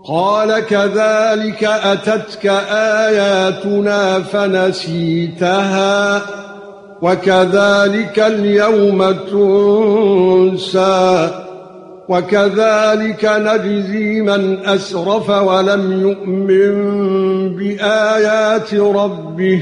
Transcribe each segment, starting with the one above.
قال كذلك أتتك آياتنا فنسيتها وكذلك اليوم تنسى وكذلك نجزي من أسرف ولم يؤمن بآيات ربه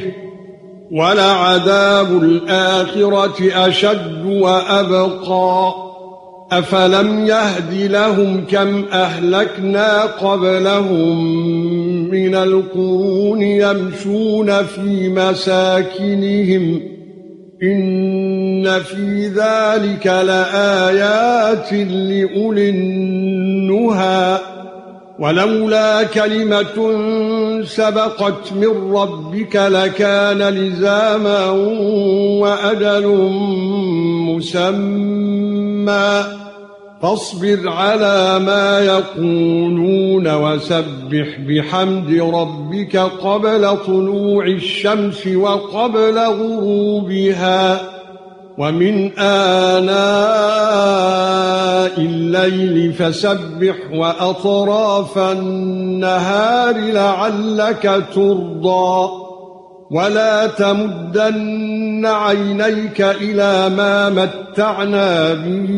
ولعذاب الآخرة أشد وأبقى أفلم يهد لهم كم أهلكنا قبلهم من القرون يمشون في مساكنهم إن في ذلك لآيات لأولي النهى ولولا كلمة سبقت من ربك لكان لزاما وأجل مسمى فاصبر على ما يقولون وسبح بحمد ربك قبل طلوع الشمس وقبل غروبها ومن آناء الليل فسبح وأطراف النهار لعلك ترضى ولا تمدن عينيك إلى ما متعنا به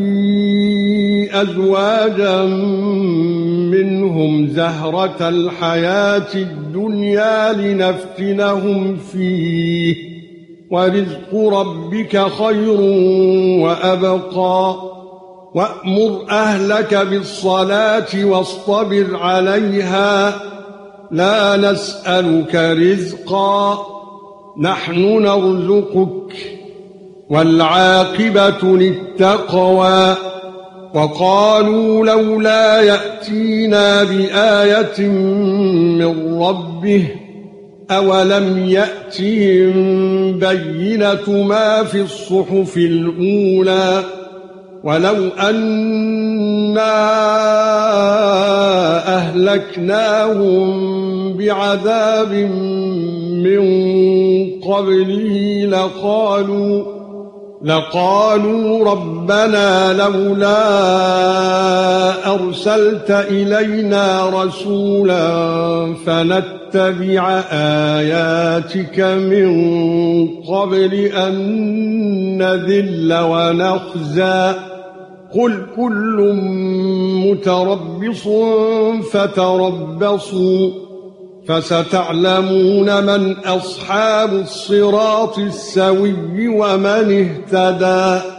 أزواجا منهم زهرة الحياة الدنيا لنفتنهم فيه ورزق ربك خير وأبقى وأمر أهلك بالصلاة واصطبر عليها لا نسألك رزقا نحن نرزقك والعاقبة للتقوى وقالوا لولا يأتينا بآية من ربه أولم يأتهم بينة ما في الصحف الأولى ولو أنا أهلكناهم بعذاب من قبله لقالوا ربنا لولا أرسلت إلينا رسولا فنتبع آياتك من قبل أن نذل ونخزى قل كل متربص فتربصوا فستعلمون من أصحاب الصراط السوي ومن اهتدى